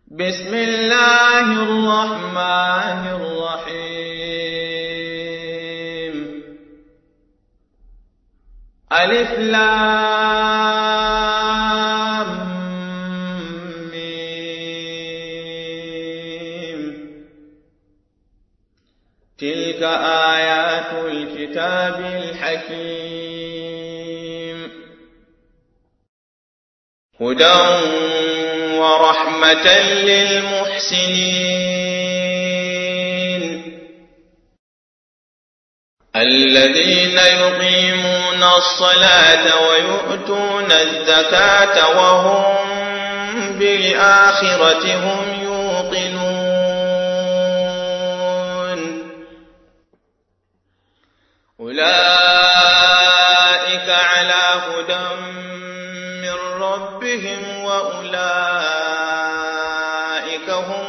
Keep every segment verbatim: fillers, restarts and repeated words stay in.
بسم الله الرحمن الرحيم. ألف لام ميم. تلك آيات الكتاب الحكيم. هدى ورحمة للمحسنين الذين يقيمون الصلاة ويؤتون الزكاة وهم بالآخرة هم يوقنون. أولئك على هدى من ربهم وأولئك هم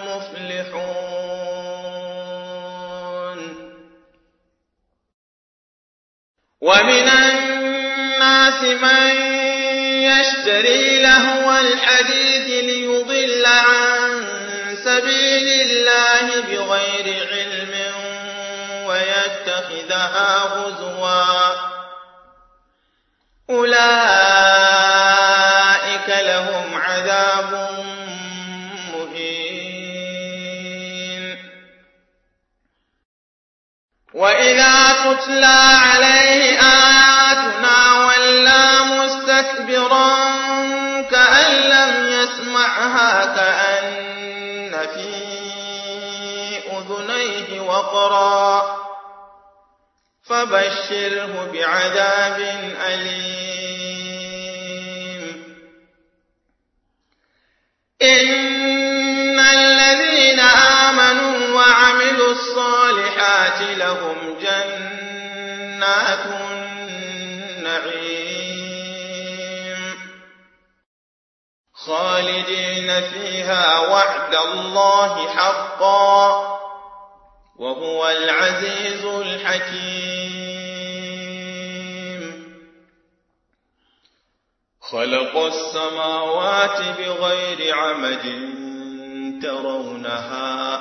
المفلحون. ومن الناس من يشتري لهو الحديث ليضل عن سبيل الله بغير علم ويتخذها هزوا. أولئك لهم عذاب مهين. وإذا تتلى عليه آياتنا ولى مستكبرا كأن لم يسمعها كأن في أذنيه وقرا فبشره بعذاب أليم. إن الذين آمنوا وعملوا الصالحات لهم جنات النعيم خالدين فيها وعد الله حقا وهو العزيز الحكيم. خلق السماوات بغير عمد ترونها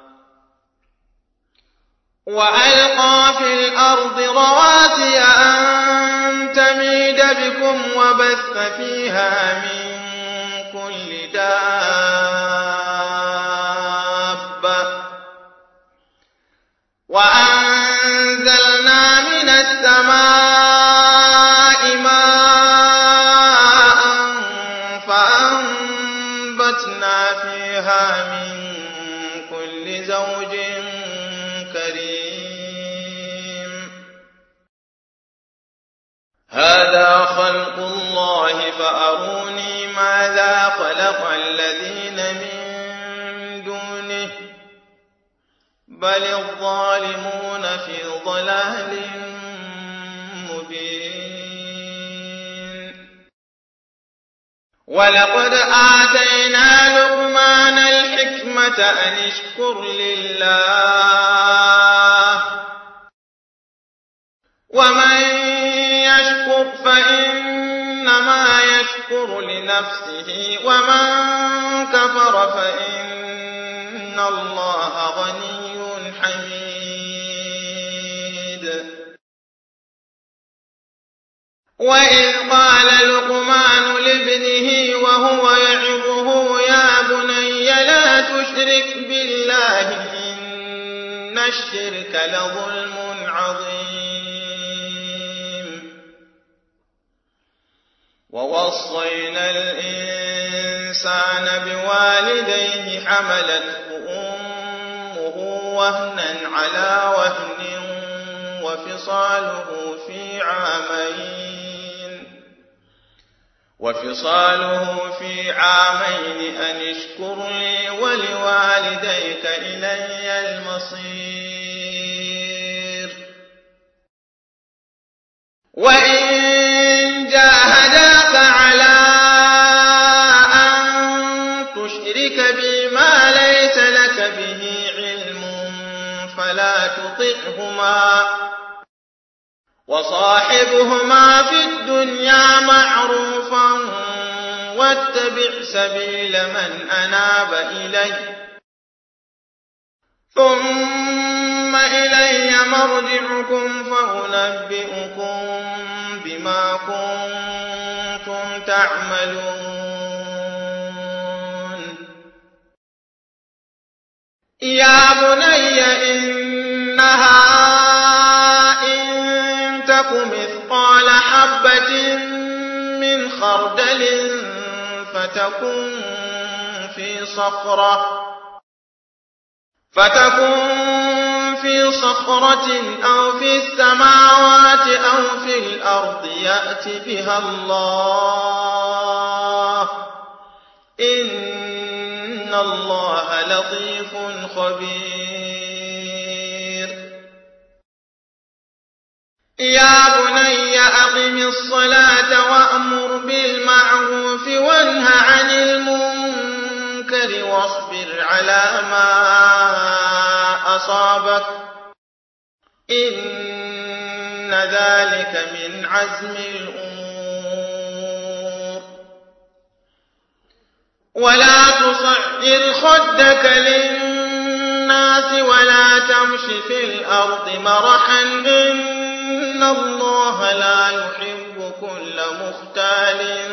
وألقى في الأرض رواسي أن تميد بكم وبث فيها من كل دابة وأنزلنا من السماء ماء فأنبتنا فيها من كل زوج كريم. هذا خلق الله فأروني ماذا خلق الذين من دونه بل الظالمون في ضلال مبين. ولقد آتينا لقمان الحكمة أن اشكر لله ومن يشكر فإنما يشكر لنفسه ومن كفر فإن الله غني حميد. وإذ قال لقمان لابنه وهو يعظه يا بني لا تشرك بالله إن الشرك لظلم عظيم. ووصينا الإنسان بوالديه حملته أمه وهنا على وهن وفصاله في عامين وفصاله في عامين أن اشكر لي ولوالديك إلي المصير. وإن جاهداك على أن تشرك بي ما ليس لك به علم فلا تطعهما وصاحبهما في الدنيا معروفا واتبع سبيل من أناب إلي ثم إلي مرجعكم فأنبئكم بما كنتم تعملون يا بني إنها إن تك مثقال حبة من خردل فتكن في صخرة فتكن في صخرة أو في السماوات أو في الأرض يأت بها الله إن الله لطيف خبير يا بني أقم الصلاة وأمر بالمعروف وانه عن المنكر واصبر على ما أصابك إن ذلك من عزم الأمور ولا تصعر خدك للناس ولا تمش في الأرض مرحا إن الله لا يحب كل مختال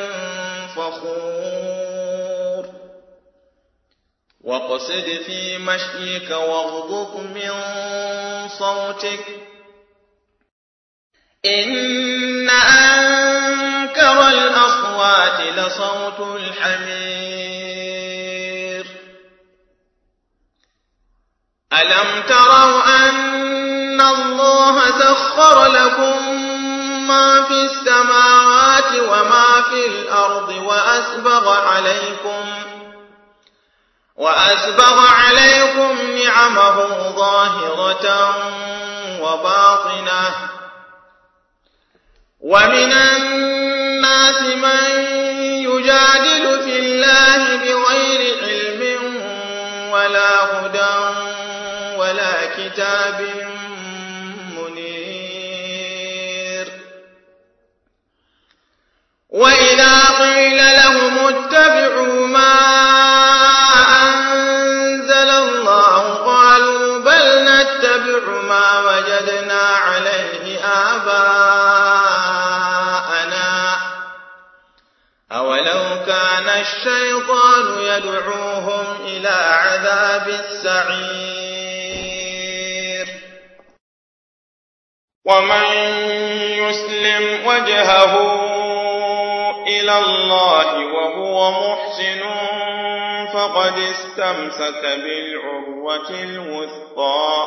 فخور واقصد في مشيك واغضض من صوتك إن أنكر الأصوات لصوت الحمير ألم تروا أن الله سخر لكم ما في السماوات وما في الأرض وأسبغ عليكم وأسبغ عليكم نعمه ظاهرة وباطنة ومن الناس من يجادل في الله بغير علم ولا هدى ولا كتاب منير وإذا قيل لهم اتبعوا ما أنزل الله قالوا بل نتبع ما وجدنا عليه آباءنا أولو كان الشيطان يدعوهم إلى عذاب السعير ومن يسلم وجهه إلى الله وهو محسن فقد استمسك بالعروة الوثقى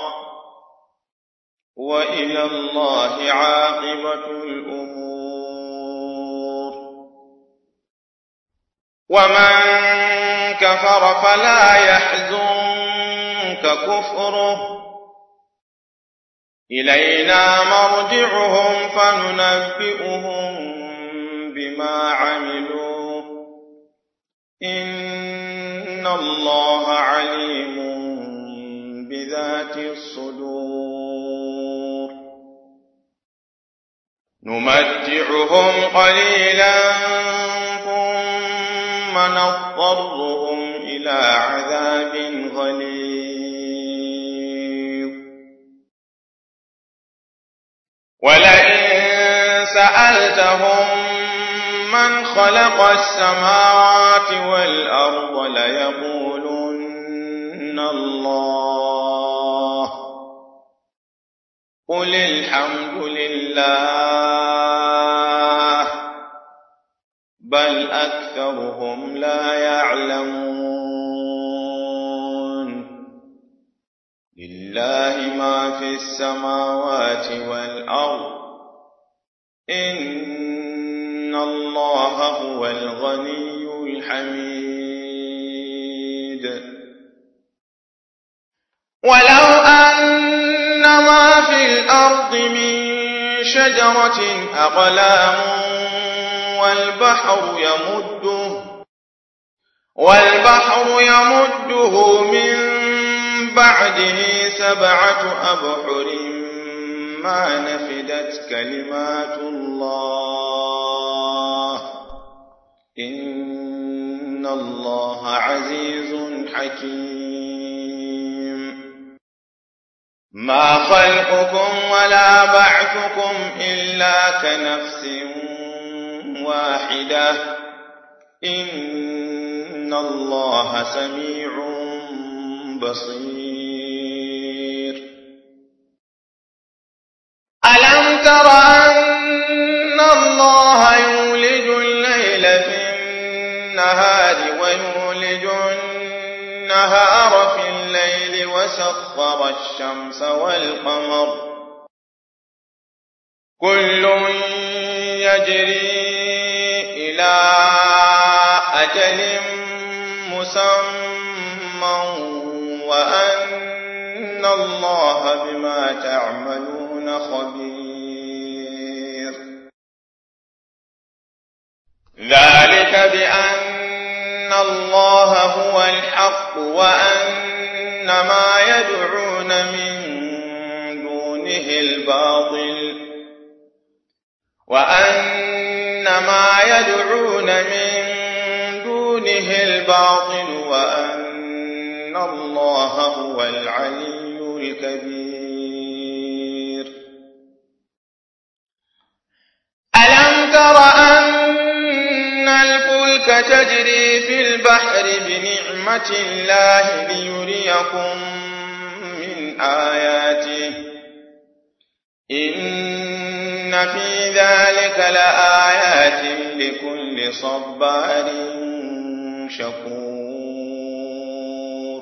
وإلى الله عاقبة الأمور ومن كفر فلا يحزنك كفره إلينا مرجعهم فننبئهم بما عملوا إن الله عليم بذات الصدور نمتعهم قليلا ثم نضطرهم إلى عذاب غليظ ولئن سألتهم من خلق السماوات والأرض ليقولن الله قل الحمد لله بل أكثرهم لا يعلمون لله ما في السماوات والأرض إن الله هو الغني الحميد ولو أن ما في الأرض من شجرة أقلام والبحر يمده والبحر يمده من بعده سبعة أبحر ما نفدت كلمات الله إن الله عزيز حكيم. ما خلقكم ولا بعثكم إلا كنفس واحدة إن الله سميع بصير. ألم تر أن الله يولج الليل في النهار ويولج النهار في الليل وسخر الشمس والقمر كل يجري إلى أجل مسمى وأن الله بما تعملون خبير. ذلك بأن الله هو الحق وأن ما يدعون من دونه الباطل وأن ما يدعون من دونه الباطل وأن الله هو العلي الكبير. ألم تر أن الفلك تجري في البحر بنعمة الله ليريكم من آياته إن في ذلك لآيات لكل صبار شكور.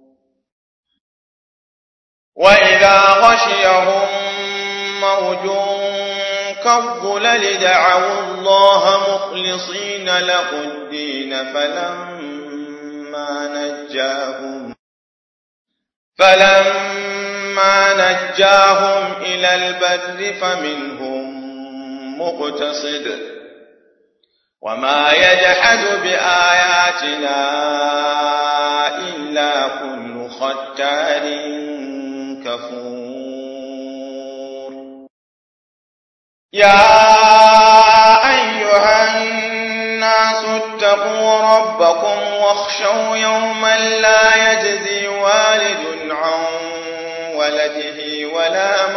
وإذا غشيهم موج كالظلل دعوا الله مخلصين له الدين فلما نجاهم فلما نجاهم إلى البر فمنهم مقتصد وما يجحد بآياتنا إلا كل ختار كفور. يا أيها الناس اتقوا ربكم واخشوا يوما لا يجزي والد عن ولده ولا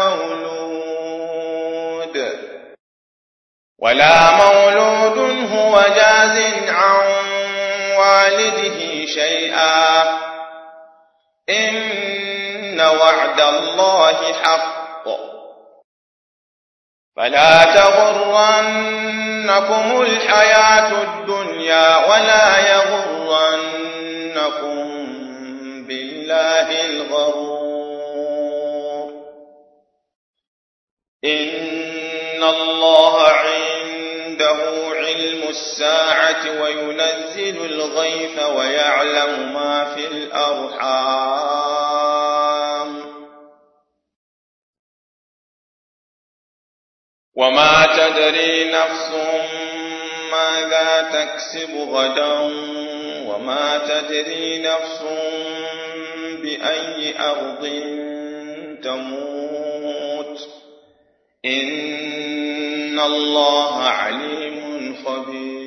مولود ولا مولود هو جاز عن والده شيئا إن وعد الله حق فلا تغرنكم الحياة الدنيا ولا يغرنكم بالله الغرور. إن الله عنده علم الساعة وينزل الغيث ويعلم ما في الأرحام وما تدري نفس ماذا تكسب غدا وما تدري نفس بأي أرض تموت إن الله عليم خبير.